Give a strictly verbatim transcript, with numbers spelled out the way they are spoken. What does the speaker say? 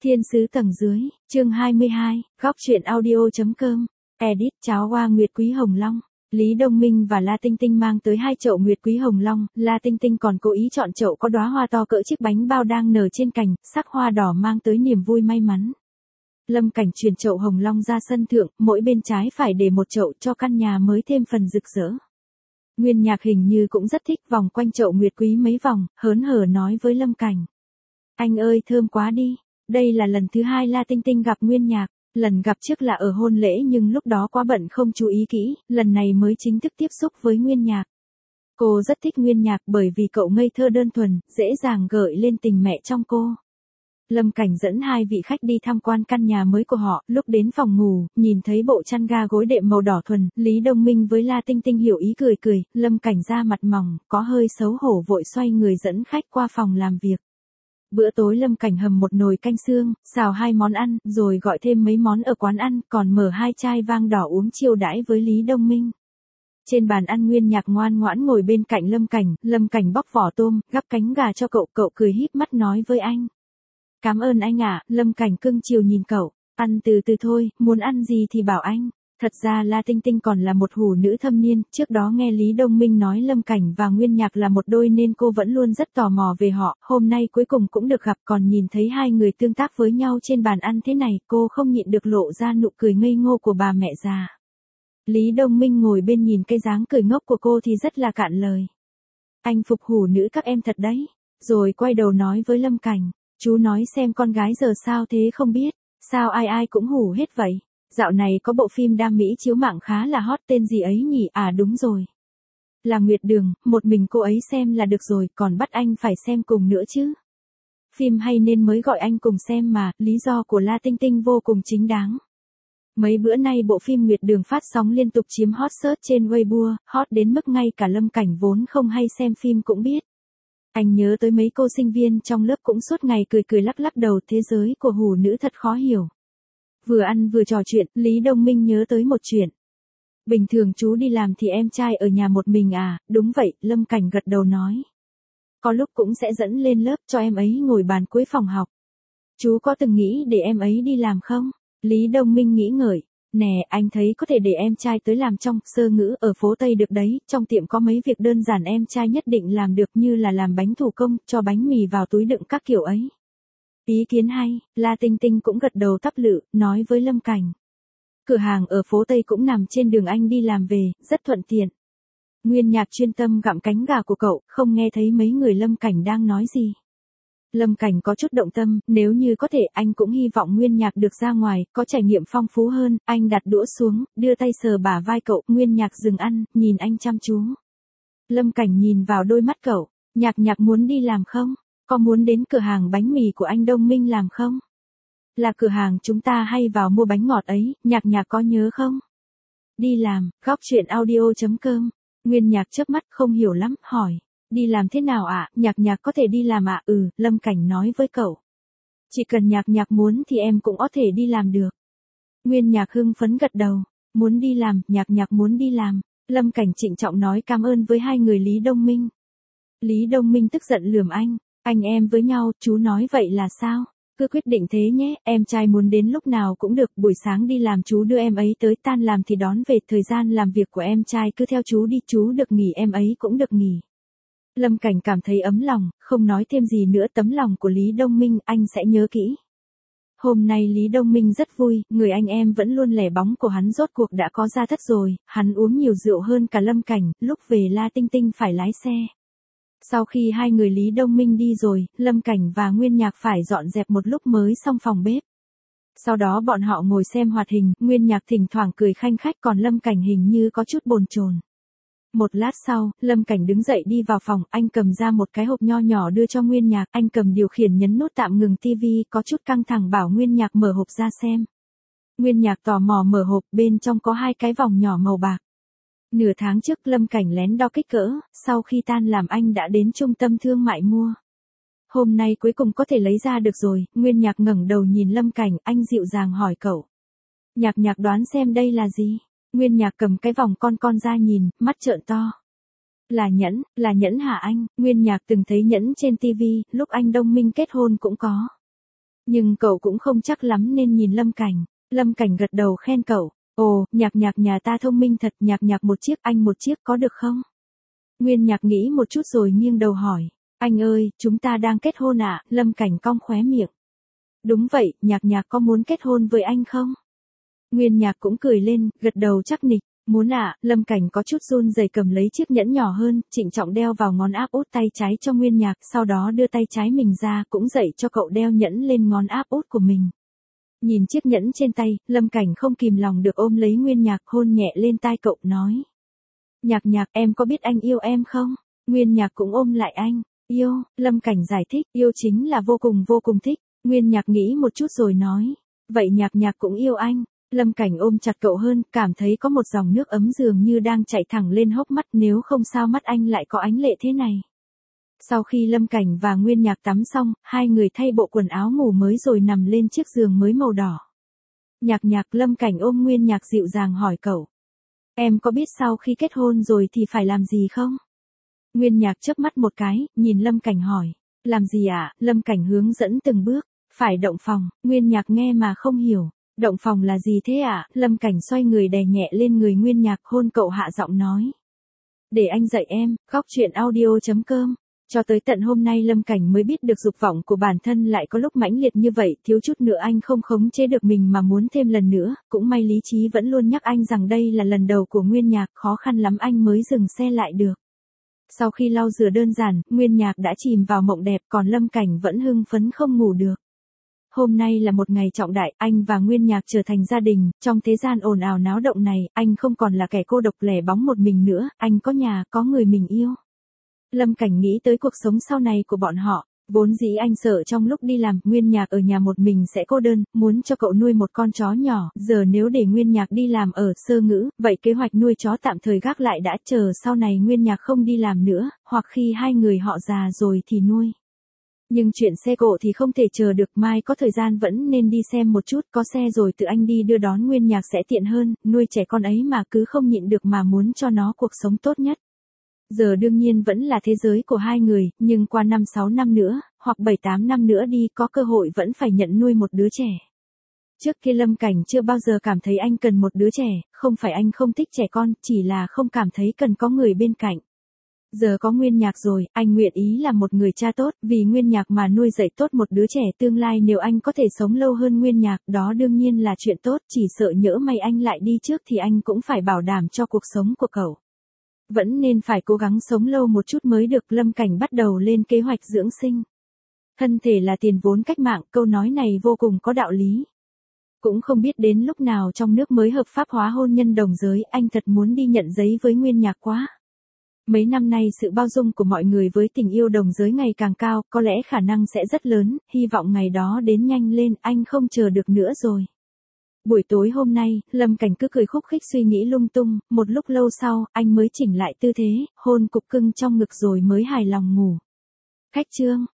Thiên sứ tầng dưới, chương hai mươi hai, góc truyện audio.com, edit cháo hoa nguyệt quý hồng long. Lý Đông Minh và La Tinh Tinh mang tới hai chậu nguyệt quý hồng long, La Tinh Tinh còn cố ý chọn chậu có đóa hoa to cỡ chiếc bánh bao đang nở trên cành, sắc hoa đỏ mang tới niềm vui may mắn. Lâm Cảnh truyền chậu hồng long ra sân thượng, mỗi bên trái phải để một chậu cho căn nhà mới thêm phần rực rỡ. Nguyên Nhạc hình như cũng rất thích vòng quanh chậu nguyệt quý mấy vòng, hớn hở nói với Lâm Cảnh. Anh ơi thơm quá đi, đây là lần thứ hai La Tinh Tinh gặp Nguyên Nhạc. Lần gặp trước là ở hôn lễ nhưng lúc đó quá bận không chú ý kỹ, lần này mới chính thức tiếp xúc với Nguyên Nhạc. Cô rất thích Nguyên Nhạc bởi vì cậu ngây thơ đơn thuần, dễ dàng gợi lên tình mẹ trong cô. Lâm Cảnh dẫn hai vị khách đi tham quan căn nhà mới của họ, lúc đến phòng ngủ, nhìn thấy bộ chăn ga gối đệm màu đỏ thuần, Lý Đông Minh với La Tinh Tinh hiểu ý cười cười, Lâm Cảnh ra mặt mỏng, có hơi xấu hổ vội xoay người dẫn khách qua phòng làm việc. Bữa tối Lâm Cảnh hầm một nồi canh xương, xào hai món ăn, rồi gọi thêm mấy món ở quán ăn, còn mở hai chai vang đỏ uống chiêu đãi với Lý Đông Minh. Trên bàn ăn Nguyên Nhạc ngoan ngoãn ngồi bên cạnh Lâm Cảnh, Lâm Cảnh bóc vỏ tôm, gắp cánh gà cho cậu, cậu cười híp mắt nói với anh. Cảm ơn anh ạ, Lâm Cảnh cưng chiều nhìn cậu, ăn từ từ thôi, muốn ăn gì thì bảo anh. Thật ra La Tinh Tinh còn là một hủ nữ thâm niên, trước đó nghe Lý Đông Minh nói Lâm Cảnh và Nguyên Nhạc là một đôi nên cô vẫn luôn rất tò mò về họ, hôm nay cuối cùng cũng được gặp còn nhìn thấy hai người tương tác với nhau trên bàn ăn thế này, cô không nhịn được lộ ra nụ cười ngây ngô của bà mẹ già. Lý Đông Minh ngồi bên nhìn cái dáng cười ngốc của cô thì rất là cạn lời. Anh phục hủ nữ các em thật đấy, rồi quay đầu nói với Lâm Cảnh, chú nói xem con gái giờ sao thế không biết, sao ai ai cũng hủ hết vậy. Dạo này có bộ phim đam mỹ chiếu mạng khá là hot tên gì ấy nhỉ, à đúng rồi. Là Nguyệt Đường, một mình cô ấy xem là được rồi, còn bắt anh phải xem cùng nữa chứ. Phim hay nên mới gọi anh cùng xem mà, lý do của La Tinh Tinh vô cùng chính đáng. Mấy bữa nay bộ phim Nguyệt Đường phát sóng liên tục chiếm hot search trên Weibo, hot đến mức ngay cả Lâm Cảnh vốn không hay xem phim cũng biết. Anh nhớ tới mấy cô sinh viên trong lớp cũng suốt ngày cười cười lắc lắc đầu, thế giới của hủ nữ thật khó hiểu. Vừa ăn vừa trò chuyện, Lý Đông Minh nhớ tới một chuyện. Bình thường chú đi làm thì em trai ở nhà một mình à, đúng vậy, Lâm Cảnh gật đầu nói. Có lúc cũng sẽ dẫn lên lớp cho em ấy ngồi bàn cuối phòng học. Chú có từng nghĩ để em ấy đi làm không? Lý Đông Minh nghĩ ngợi. Nè, anh thấy có thể để em trai tới làm trong sơ ngữ ở phố Tây được đấy, trong tiệm có mấy việc đơn giản em trai nhất định làm được như là làm bánh thủ công, cho bánh mì vào túi đựng các kiểu ấy. Ý kiến hay, La Tinh Tinh cũng gật đầu thắp lự, nói với Lâm Cảnh. Cửa hàng ở phố Tây cũng nằm trên đường anh đi làm về, rất thuận tiện. Nguyên Nhạc chuyên tâm gặm cánh gà của cậu, không nghe thấy mấy người Lâm Cảnh đang nói gì. Lâm Cảnh có chút động tâm, nếu như có thể anh cũng hy vọng Nguyên Nhạc được ra ngoài, có trải nghiệm phong phú hơn, anh đặt đũa xuống, đưa tay sờ bả vai cậu, Nguyên Nhạc dừng ăn, nhìn anh chăm chú. Lâm Cảnh nhìn vào đôi mắt cậu, Nhạc Nhạc muốn đi làm không? Có muốn đến cửa hàng bánh mì của anh Đông Minh làm không? Là cửa hàng chúng ta hay vào mua bánh ngọt ấy, Nhạc Nhạc có nhớ không? Đi làm, góc truyện audio.com, Nguyên Nhạc chớp mắt không hiểu lắm, hỏi. Đi làm thế nào ạ? À? Nhạc Nhạc có thể đi làm ạ? À? Ừ, Lâm Cảnh nói với cậu. Chỉ cần Nhạc Nhạc muốn thì em cũng có thể đi làm được. Nguyên Nhạc hưng phấn gật đầu. Muốn đi làm, Nhạc Nhạc muốn đi làm. Lâm Cảnh trịnh trọng nói cảm ơn với hai người Lý Đông Minh. Lý Đông Minh tức giận lườm anh. Anh em với nhau, chú nói vậy là sao? Cứ quyết định thế nhé, em trai muốn đến lúc nào cũng được, buổi sáng đi làm chú đưa em ấy tới, tan làm thì đón về, thời gian làm việc của em trai cứ theo chú đi, chú được nghỉ em ấy cũng được nghỉ. Lâm Cảnh cảm thấy ấm lòng, không nói thêm gì nữa, tấm lòng của Lý Đông Minh anh sẽ nhớ kỹ. Hôm nay Lý Đông Minh rất vui, người anh em vẫn luôn lẻ bóng của hắn rốt cuộc đã có ra thất rồi, hắn uống nhiều rượu hơn cả Lâm Cảnh, lúc về La Tinh Tinh phải lái xe. Sau khi hai người Lý Đông Minh đi rồi, Lâm Cảnh và Nguyên Nhạc phải dọn dẹp một lúc mới xong phòng bếp. Sau đó bọn họ ngồi xem hoạt hình, Nguyên Nhạc thỉnh thoảng cười khanh khách còn Lâm Cảnh hình như có chút bồn chồn. Một lát sau, Lâm Cảnh đứng dậy đi vào phòng, anh cầm ra một cái hộp nho nhỏ đưa cho Nguyên Nhạc, anh cầm điều khiển nhấn nút tạm ngừng tivi, có chút căng thẳng bảo Nguyên Nhạc mở hộp ra xem. Nguyên Nhạc tò mò mở hộp, bên trong có hai cái vòng nhỏ màu bạc. Nửa tháng trước Lâm Cảnh lén đo kích cỡ, sau khi tan làm anh đã đến trung tâm thương mại mua. Hôm nay cuối cùng có thể lấy ra được rồi, Nguyên Nhạc ngẩng đầu nhìn Lâm Cảnh, anh dịu dàng hỏi cậu. Nhạc Nhạc đoán xem đây là gì? Nguyên Nhạc cầm cái vòng con con ra nhìn, mắt trợn to. Là nhẫn, là nhẫn hả anh? Nguyên Nhạc từng thấy nhẫn trên tivi, lúc anh Đông Minh kết hôn cũng có. Nhưng cậu cũng không chắc lắm nên nhìn Lâm Cảnh. Lâm Cảnh gật đầu khen cậu. Ồ, Nhạc Nhạc nhà ta thông minh thật, Nhạc Nhạc một chiếc, anh một chiếc có được không? Nguyên Nhạc nghĩ một chút rồi nghiêng đầu hỏi. Anh ơi, chúng ta đang kết hôn ạ, à? Lâm Cảnh cong khóe miệng. Đúng vậy, Nhạc Nhạc có muốn kết hôn với anh không? Nguyên Nhạc cũng cười lên, gật đầu chắc nịch. Muốn ạ, à? Lâm Cảnh có chút run rẩy cầm lấy chiếc nhẫn nhỏ hơn, trịnh trọng đeo vào ngón áp út tay trái cho Nguyên Nhạc, sau đó đưa tay trái mình ra cũng dạy cho cậu đeo nhẫn lên ngón áp út của mình. Nhìn chiếc nhẫn trên tay, Lâm Cảnh không kìm lòng được ôm lấy Nguyên Nhạc, hôn nhẹ lên tai cậu, nói. Nhạc Nhạc, em có biết anh yêu em không? Nguyên Nhạc cũng ôm lại anh. Yêu, Lâm Cảnh giải thích, yêu chính là vô cùng vô cùng thích. Nguyên Nhạc nghĩ một chút rồi nói. Vậy Nhạc Nhạc cũng yêu anh. Lâm Cảnh ôm chặt cậu hơn, cảm thấy có một dòng nước ấm dường như đang chảy thẳng lên hốc mắt, nếu không sao mắt anh lại có ánh lệ thế này. Sau khi Lâm Cảnh và Nguyên Nhạc tắm xong, hai người thay bộ quần áo ngủ mới rồi nằm lên chiếc giường mới màu đỏ. Nhạc Nhạc, Lâm Cảnh ôm Nguyên Nhạc dịu dàng hỏi cậu. Em có biết sau khi kết hôn rồi thì phải làm gì không? Nguyên Nhạc chớp mắt một cái, nhìn Lâm Cảnh hỏi. Làm gì ạ? À? Lâm Cảnh hướng dẫn từng bước. Phải động phòng. Nguyên Nhạc nghe mà không hiểu. Động phòng là gì thế ạ? À? Lâm Cảnh xoay người đè nhẹ lên người Nguyên Nhạc, hôn cậu hạ giọng nói. Để anh dạy em, góc chuyện audio chấm com. Cho tới tận hôm nay Lâm Cảnh mới biết được dục vọng của bản thân lại có lúc mãnh liệt như vậy, thiếu chút nữa anh không khống chế được mình mà muốn thêm lần nữa, cũng may lý trí vẫn luôn nhắc anh rằng đây là lần đầu của Nguyên Nhạc, khó khăn lắm anh mới dừng xe lại được. Sau khi lau rửa đơn giản, Nguyên Nhạc đã chìm vào mộng đẹp, còn Lâm Cảnh vẫn hưng phấn không ngủ được. Hôm nay là một ngày trọng đại, anh và Nguyên Nhạc trở thành gia đình, trong thế gian ồn ào náo động này, anh không còn là kẻ cô độc lẻ bóng một mình nữa, anh có nhà, có người mình yêu. Lâm Cảnh nghĩ tới cuộc sống sau này của bọn họ, vốn dĩ anh sợ trong lúc đi làm, Nguyên Nhạc ở nhà một mình sẽ cô đơn, muốn cho cậu nuôi một con chó nhỏ, giờ nếu để Nguyên Nhạc đi làm ở Sơ Ngữ, vậy kế hoạch nuôi chó tạm thời gác lại đã, chờ sau này Nguyên Nhạc không đi làm nữa, hoặc khi hai người họ già rồi thì nuôi. Nhưng chuyện xe cộ thì không thể chờ được, mai có thời gian vẫn nên đi xem một chút, có xe rồi tự anh đi đưa đón Nguyên Nhạc sẽ tiện hơn, nuôi trẻ con ấy mà cứ không nhịn được mà muốn cho nó cuộc sống tốt nhất. Giờ đương nhiên vẫn là thế giới của hai người, nhưng qua năm sáu năm nữa, hoặc bảy tám năm nữa đi, có cơ hội vẫn phải nhận nuôi một đứa trẻ. Trước kia Lâm Cảnh chưa bao giờ cảm thấy anh cần một đứa trẻ, không phải anh không thích trẻ con, chỉ là không cảm thấy cần có người bên cạnh. Giờ có Nguyên Nhạc rồi, anh nguyện ý là một người cha tốt, vì Nguyên Nhạc mà nuôi dạy tốt một đứa trẻ tương lai, nếu anh có thể sống lâu hơn Nguyên Nhạc, đó đương nhiên là chuyện tốt, chỉ sợ nhỡ may anh lại đi trước thì anh cũng phải bảo đảm cho cuộc sống của cậu. Vẫn nên phải cố gắng sống lâu một chút mới được. Lâm Cảnh bắt đầu lên kế hoạch dưỡng sinh. Thân thể là tiền vốn cách mạng, câu nói này vô cùng có đạo lý. Cũng không biết đến lúc nào trong nước mới hợp pháp hóa hôn nhân đồng giới, anh thật muốn đi nhận giấy với Nguyên Nhạc quá. Mấy năm nay sự bao dung của mọi người với tình yêu đồng giới ngày càng cao, có lẽ khả năng sẽ rất lớn, hy vọng ngày đó đến nhanh lên, anh không chờ được nữa rồi. Buổi tối hôm nay, Lâm Cảnh cứ cười khúc khích suy nghĩ lung tung, một lúc lâu sau, anh mới chỉnh lại tư thế, hôn cục cưng trong ngực rồi mới hài lòng ngủ. Khách trương.